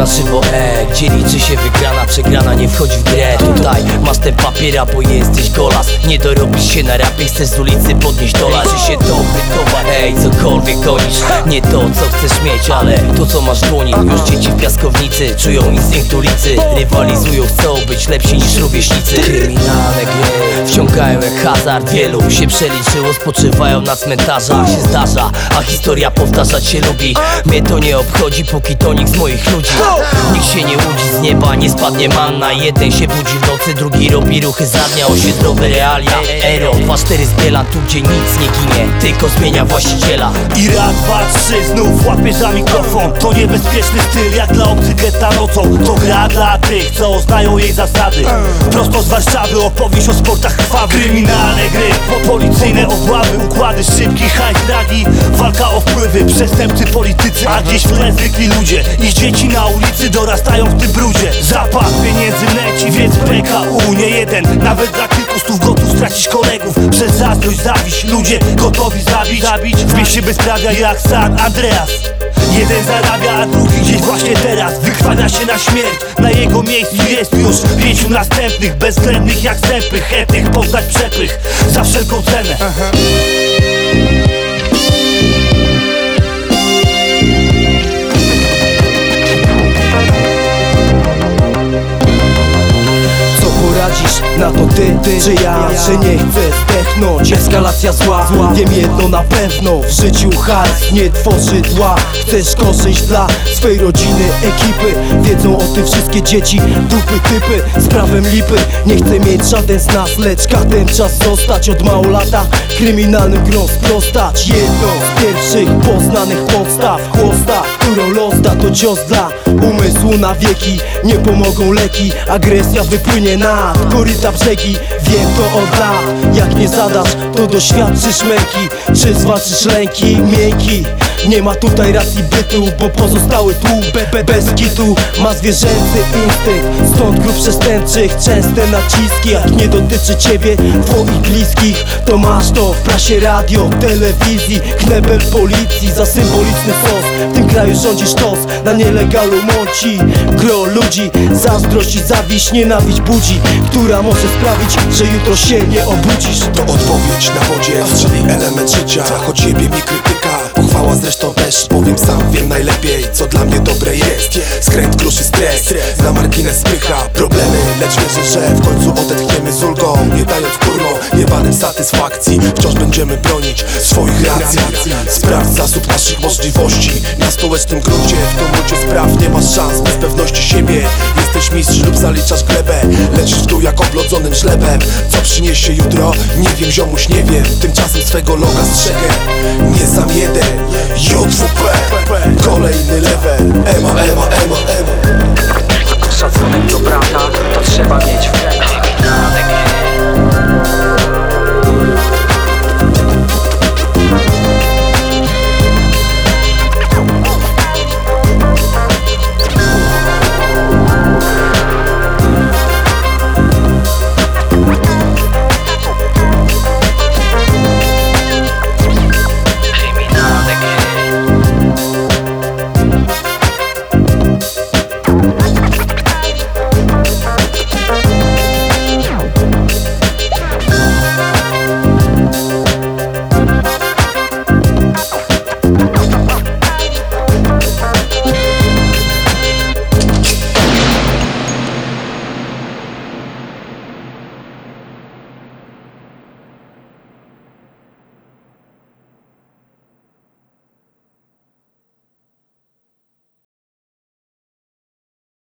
na żywo, gdzie liczy się wygrana, przegrana nie wchodzi w grę. Tutaj masz ten papiera, bo jesteś golas. Nie dorobisz się na rapie, chcesz z ulicy podnieść dolar. Czy się dobry towar, cokolwiek gonisz. Nie to co chcesz mieć, ale to co masz dłoni. Już dzieci w piaskownicy czują instynkt ulicy. Rywalizują, chcą być lepsi niż rówieśnicy. Kryminalne gry wciągają jak hazard. Wielu się przeliczyło, spoczywają na cmentarzach. Się zdarza, a historia powtarzać się lubi. Mnie to nie obchodzi, póki to nikt z moich ludzi. Nikt się nie łudzi, z nieba nie spadnie manna. Jeden się budzi w nocy, drugi robi ruchy za dnia. Osiedlowe realia, Ero 2-4 z Bielan. Tu gdzie nic nie ginie, tylko zmienia właściciela. I raz, dwa, trzy, znów łapiesz za mikrofon. To niebezpieczny styl, jak dla obcych getta nocą. To gra dla tych, co znają jej zasady. Prosto z Warszawy opowieść o sportach krwawych. Kryminalne gry, policyjne obławy, układy szybkich, hajs, dragi. Walka o wpływy, przestępcy, politycy. A gdzieś w tle zwykli ludzie. Ich dzieci na ulicy dorastają w tym brudzie. Zapach pieniędzy leci, więc PKU nie jeden. Nawet dla kilku stów gotów stracić kolegów. Przez zazdrość, zawiść, ludzie gotowi zabić. W mieście bezprawia jak San Andreas. Jeden zarabia, a drugi gdzieś właśnie teraz wykrwawia się na śmierć. Na jego miejscu jest już 5 następnych, bezwzględnych jak sępy, chętnych poznać przepych za wszelką cenę. Na to ty, czy ja, że nie chcę zdechnąć. Eskalacja zła, wiem jedno na pewno. W życiu hajs nie tworzy tła. Chcesz korzyść dla swej rodziny, ekipy. Wiedzą o tym wszystkie dzieci, dupy, typy. Z prawem lipy, nie chcę mieć żaden z nas, lecz każdym czas zostać. Od mało lata kryminalnym grom sprostać. Jedno z pierwszych poznanych podstaw. Chłosta, którą los da, to cios dla umysłu na wieki. Nie pomogą leki, agresja wypłynie nad koryta brzegi. Wiem to od lat, jak nie zadasz, to doświadczysz męki. Czy zwalczysz lęki, miękki? Nie ma tutaj racji bytu, bo pozostały tłum bez kitu ma zwierzęcy instynkt. Stąd grup przestępczych, częste naciski. Jak nie dotyczy ciebie, twoich bliskich, to masz to w prasie, radio, telewizji. Knebel policji za symboliczny sos. W tym kraju rządzi sztos, na nielegalu mąci gro ludzi. Zazdrość i zawiść, nienawiść budzi, która może sprawić, że jutro się nie obudzisz. To odpowiedź na wodzie, czyli element życia. Choć jebie mi krytyka, pochwała zresztą też. Powiem sam, wiem najlepiej, co dla mnie dobre jest. Skręt kruszy stres, na margines spycha problemy, lecz wierzę, że w końcu odetchniemy z ulgą. Nie dając kurwo, jebanym satysfakcji. Wciąż będziemy bronić swoich racji. Sprawdź zasób naszych możliwości. Na stołecznym gruncie, w tumulcie spraw nie masz szans. Bez pewności siebie jesteś mistrz lub zaliczasz glebę. Lecisz w dół jak oblodzonym żlebem. Co przyniesie jutro? Nie wiem, ziomuś, nie wiem. Tymczasem swego loga strzegę. Nie sam jeden, JWP, kolejny level. Ema, ema,